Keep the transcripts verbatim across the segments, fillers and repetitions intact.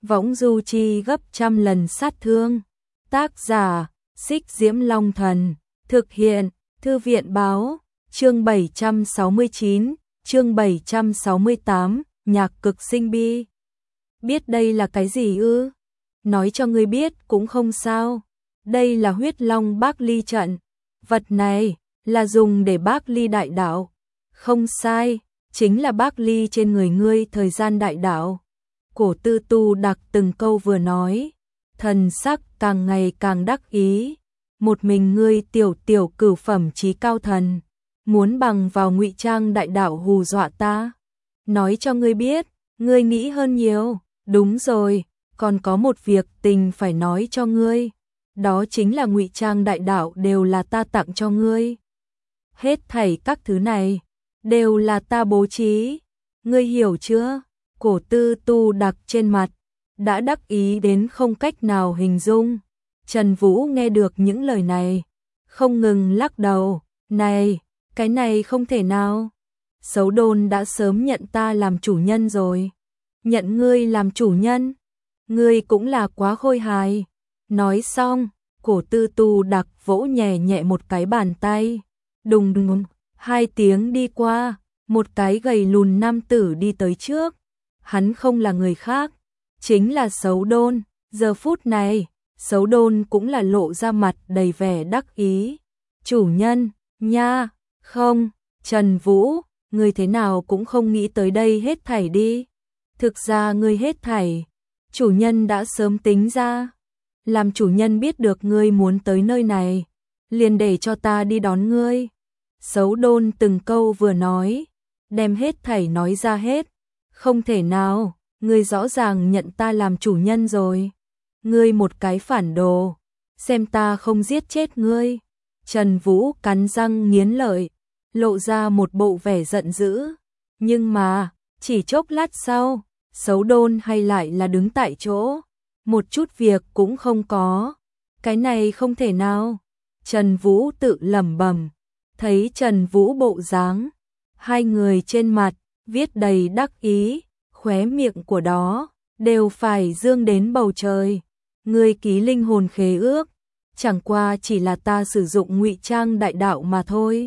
võng du chi gấp trăm lần sát thương. Tác giả, Xích Diễm Long Thần. Thực hiện, Thư viện Báo. Chương bảy trăm sáu mươi chín, chương bảy trăm sáu mươi tám, nhạc cực sinh bi. Biết đây là cái gì ư? Nói cho ngươi biết cũng không sao. Đây là huyết long Bác Ly trận. Vật này là dùng để Bác Ly đại đạo. Không sai, chính là Bác Ly trên người ngươi thời gian đại đạo. Cổ Tư Tu đặc từng câu vừa nói, thần sắc càng ngày càng đắc ý. Một mình ngươi tiểu tiểu cửu phẩm chí cao thần, muốn bằng vào ngụy trang đại đạo hù dọa ta. Nói cho ngươi biết, ngươi nghĩ hơn nhiều. Đúng rồi, còn có một việc tình phải nói cho ngươi. Đó chính là ngụy trang đại đạo đều là ta tặng cho ngươi. Hết thảy các thứ này đều là ta bố trí. Ngươi hiểu chưa? Cổ Tư Tu đặc trên mặt đã đắc ý đến không cách nào hình dung. Trần Vũ nghe được những lời này, không ngừng lắc đầu. Này, cái này không thể nào. Sấu Đôn đã sớm nhận ta làm chủ nhân rồi. Nhận ngươi làm chủ nhân? Ngươi cũng là quá khôi hài. Nói xong, Cổ Tư Tu đặc vỗ nhẹ nhẹ một cái bàn tay. Đùng đùng, hai tiếng đi qua, một cái gầy lùn nam tử đi tới trước. Hắn không là người khác, chính là Sấu Đôn. Giờ phút này, Sấu Đôn cũng là lộ ra mặt đầy vẻ đắc ý. Chủ nhân, nha, không, Trần Vũ, ngươi thế nào cũng không nghĩ tới đây hết thảy đi. Thực ra ngươi hết thảy, chủ nhân đã sớm tính ra. Làm chủ nhân biết được ngươi muốn tới nơi này, liền để cho ta đi đón ngươi. Sấu Đôn từng câu vừa nói, đem hết thảy nói ra hết. Không thể nào, ngươi rõ ràng nhận ta làm chủ nhân rồi. Ngươi một cái phản đồ, xem ta không giết chết ngươi. Trần Vũ cắn răng nghiến lợi, lộ ra một bộ vẻ giận dữ. Nhưng mà, chỉ chốc lát sau, Sấu Đôn hay lại là đứng tại chỗ, một chút việc cũng không có. Cái này không thể nào. Trần Vũ tự lẩm bẩm. Thấy Trần Vũ bộ dáng, hai người trên mặt viết đầy đắc ý, khóe miệng của đó đều phải dương đến bầu trời. Ngươi ký linh hồn khế ước, chẳng qua chỉ là ta sử dụng ngụy trang đại đạo mà thôi.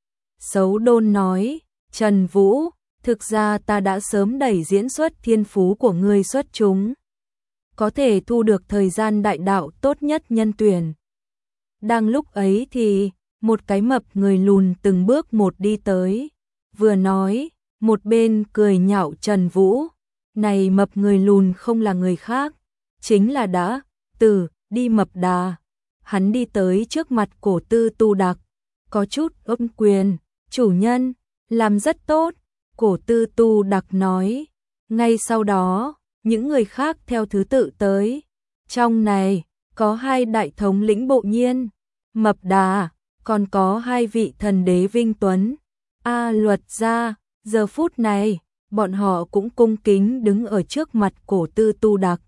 Sấu Đôn nói, Trần Vũ, thực ra ta đã sớm đẩy diễn xuất thiên phú của ngươi xuất chúng. Có thể thu được thời gian đại đạo tốt nhất nhân tuyển. Đang lúc ấy thì, một cái mập người lùn từng bước một đi tới. Vừa nói, một bên cười nhạo Trần Vũ. Này mập người lùn không là người khác, chính là đã, từ, đi mập đà. Hắn đi tới trước mặt Cổ Tư Tu đặc, có chút ôm quyền. Chủ nhân, làm rất tốt. Cổ Tư Tu đặc nói. Ngay sau đó, những người khác theo thứ tự tới. Trong này, có hai đại thống lĩnh bộ nhiên, mập đà, còn có hai vị thần đế vinh tuấn. A Luật gia, giờ phút này, bọn họ cũng cung kính đứng ở trước mặt Cổ Tư Tu đặc.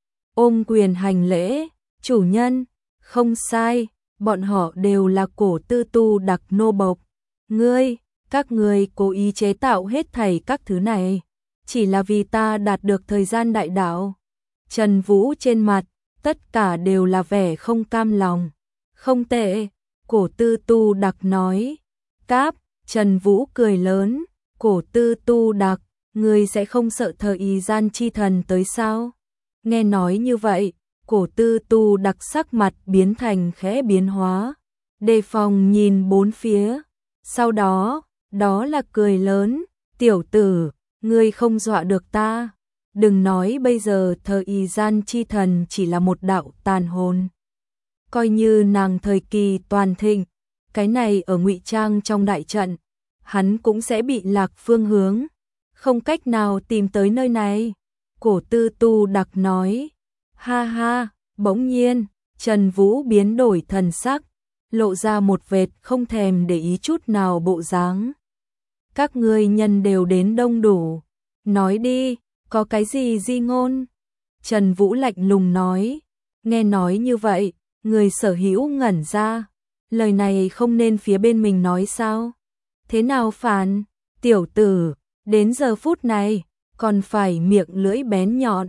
Ôm quyền hành lễ, chủ nhân, không sai, bọn họ đều là Cổ Tư Tu đặc nô bộc. Ngươi, các ngươi cố ý chế tạo hết thảy các thứ này, chỉ là vì ta đạt được thời gian đại đạo. Trần Vũ trên mặt, tất cả đều là vẻ không cam lòng. Không tệ, Cổ Tư Tu đặc nói. Cáp, Trần Vũ cười lớn, Cổ Tư Tu đặc, ngươi sẽ không sợ thời gian chi thần tới sao? Nghe nói như vậy, Cổ Tư Tu đặc sắc mặt biến thành khẽ biến hóa, đề phòng nhìn bốn phía. Sau đó, đó là cười lớn, tiểu tử, ngươi không dọa được ta. Đừng nói bây giờ thời gian chi thần chỉ là một đạo tàn hồn. Coi như nàng thời kỳ toàn thịnh, cái này ở ngụy trang trong đại trận, hắn cũng sẽ bị lạc phương hướng, không cách nào tìm tới nơi này. Cổ Tư Tu đặc nói. Ha ha, bỗng nhiên, Trần Vũ biến đổi thần sắc, lộ ra một vệt không thèm để ý chút nào bộ dáng. Các ngươi nhân đều đến đông đủ, nói đi, có cái gì di ngôn? Trần Vũ lạnh lùng nói. Nghe nói như vậy, người sở hữu ngẩn ra. Lời này không nên phía bên mình nói sao? Thế nào phản? Tiểu tử, đến giờ phút này, còn phải miệng lưỡi bén nhọn.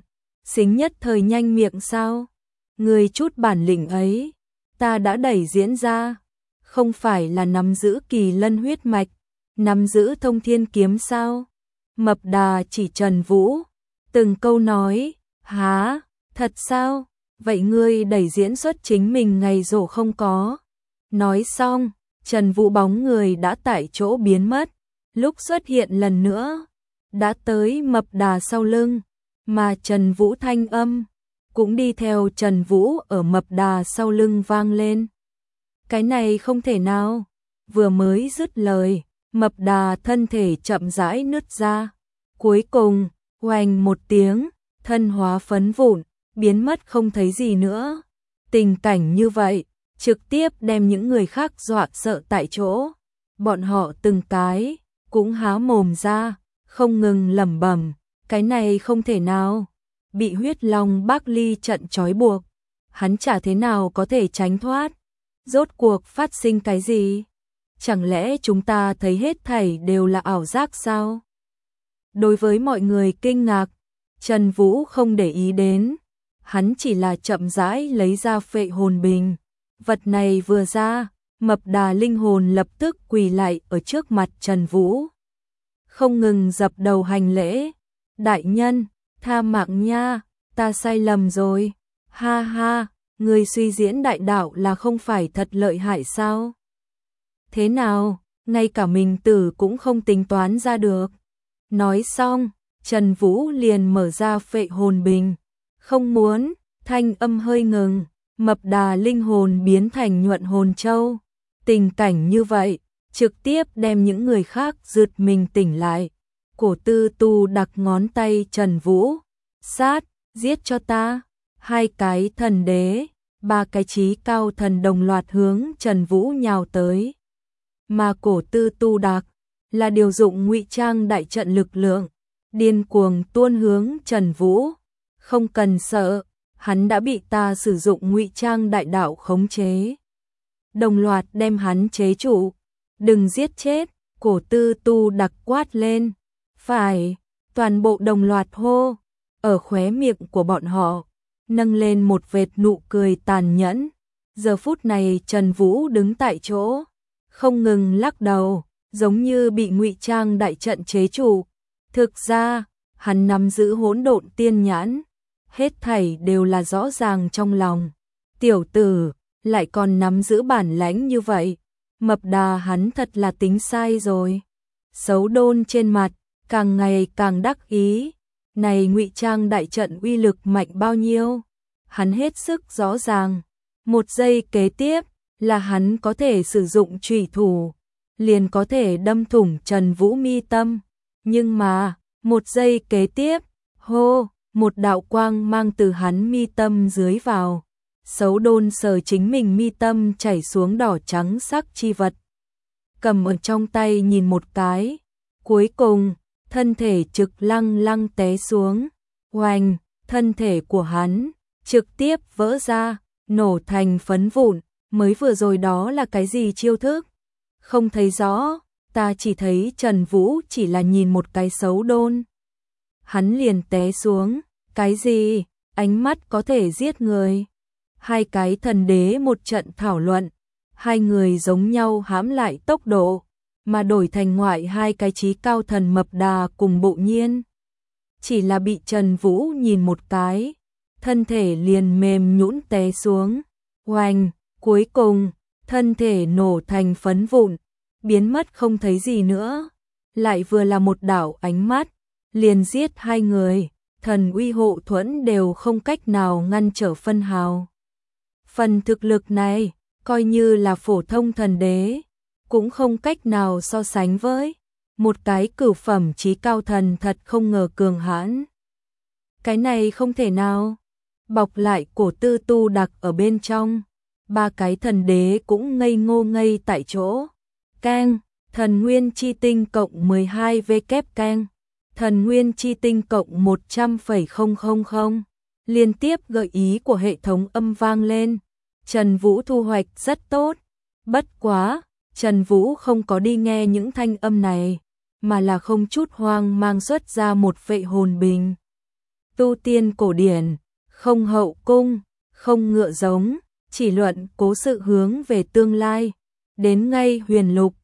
Xính nhất thời nhanh miệng sao? Người chút bản lĩnh ấy, ta đã đẩy diễn ra, không phải là nắm giữ kỳ lân huyết mạch, nắm giữ thông thiên kiếm sao? Mập Đà chỉ Trần Vũ, từng câu nói, há, thật sao? Vậy ngươi đẩy diễn xuất chính mình ngày rổ không có. Nói xong, Trần Vũ bóng người đã tại chỗ biến mất, lúc xuất hiện lần nữa, đã tới Mập Đà sau lưng, mà Trần Vũ thanh âm cũng đi theo Trần Vũ ở Mập Đà sau lưng vang lên. Cái này không thể nào, vừa mới dứt lời, Mập Đà thân thể chậm rãi nứt ra, cuối cùng, oanh một tiếng, thân hóa phấn vụn, biến mất không thấy gì nữa. Tình cảnh như vậy, trực tiếp đem những người khác dọa sợ tại chỗ. Bọn họ từng cái, cũng há mồm ra, không ngừng lẩm bẩm, cái này không thể nào. Bị huyết long Bác Ly trận trói buộc, hắn chả thế nào có thể tránh thoát. Rốt cuộc phát sinh cái gì? Chẳng lẽ chúng ta thấy hết thảy đều là ảo giác sao? Đối với mọi người kinh ngạc, Trần Vũ không để ý đến. Hắn chỉ là chậm rãi lấy ra phệ hồn bình. Vật này vừa ra, Mập Đà linh hồn lập tức quỳ lại ở trước mặt Trần Vũ. Không ngừng dập đầu hành lễ. Đại nhân, tha mạng nha, ta sai lầm rồi. Ha ha, người suy diễn đại đạo là không phải thật lợi hại sao? Thế nào, ngay cả mình tử cũng không tính toán ra được. Nói xong, Trần Vũ liền mở ra phệ hồn bình. Không muốn, thanh âm hơi ngừng, Mập Đà linh hồn biến thành nhuận hồn châu. Tình cảnh như vậy, trực tiếp đem những người khác giật mình tỉnh lại. Cổ Tư Tu đặt ngón tay Trần Vũ, sát, giết cho ta. Hai cái thần đế, ba cái chí cao thần đồng loạt hướng Trần Vũ nhào tới. Mà Cổ Tư Tu đặc là điều dụng ngụy trang đại trận lực lượng, điên cuồng tuôn hướng Trần Vũ. Không cần sợ, hắn đã bị ta sử dụng ngụy trang đại đạo khống chế. Đồng loạt đem hắn chế trụ. Đừng giết chết, Cổ Tư Tu đặc quát lên. Phải, toàn bộ đồng loạt hô. Ở khóe miệng của bọn họ, nâng lên một vệt nụ cười tàn nhẫn. Giờ phút này Trần Vũ đứng tại chỗ, không ngừng lắc đầu, giống như bị ngụy trang đại trận chế trụ. Thực ra, hắn nắm giữ hỗn độn tiên nhãn, hết thảy đều là rõ ràng trong lòng. Tiểu tử, lại còn nắm giữ bản lãnh như vậy. Mập Đà hắn thật là tính sai rồi. Xấu Đôn trên mặt, càng ngày càng đắc ý. Này ngụy trang đại trận uy lực mạnh bao nhiêu? Hắn hết sức rõ ràng. Một giây kế tiếp, là hắn có thể sử dụng chủy thủ, liền có thể đâm thủng Trần Vũ mi tâm. Nhưng mà, một giây kế tiếp, hô, một đạo quang mang từ hắn mi tâm dưới vào. Xấu Đôn sờ chính mình mi tâm chảy xuống đỏ trắng sắc chi vật. Cầm ở trong tay nhìn một cái. Cuối cùng, thân thể trực lăng lăng té xuống. Oanh, thân thể của hắn trực tiếp vỡ ra, nổ thành phấn vụn. Mới vừa rồi đó là cái gì chiêu thức? Không thấy rõ, ta chỉ thấy Trần Vũ chỉ là nhìn một cái Xấu Đôn. Hắn liền té xuống, cái gì? Ánh mắt có thể giết người. Hai cái thần đế một trận thảo luận, hai người giống nhau hãm lại tốc độ, mà đổi thành ngoại hai cái chí cao thần Mập Đà cùng Bộ Nhiên. Chỉ là bị Trần Vũ nhìn một cái, thân thể liền mềm nhũn té xuống. Oanh, cuối cùng, thân thể nổ thành phấn vụn, biến mất không thấy gì nữa. Lại vừa là một đạo ánh mắt, liền giết hai người, thần uy hộ thuẫn đều không cách nào ngăn trở phân hào. Phần thực lực này, coi như là phổ thông thần đế, cũng không cách nào so sánh với một cái cửu phẩm chí cao thần thật không ngờ cường hãn. Cái này không thể nào. Bọc lại Cổ Tư Tu đặc ở bên trong, ba cái thần đế cũng ngây ngô ngây tại chỗ. Keng, thần nguyên chi tinh cộng mười hai V kép keng, thần nguyên chi tinh cộng một trăm phẩy không không không. Liên tiếp gợi ý của hệ thống âm vang lên. Trần Vũ thu hoạch rất tốt. Bất quá, Trần Vũ không có đi nghe những thanh âm này, mà là không chút hoang mang xuất ra một phệ hồn bình. tu tiên cổ điển, không hậu cung, không ngựa giống, chỉ luận cố sự hướng về tương lai. Đến ngay huyền lục,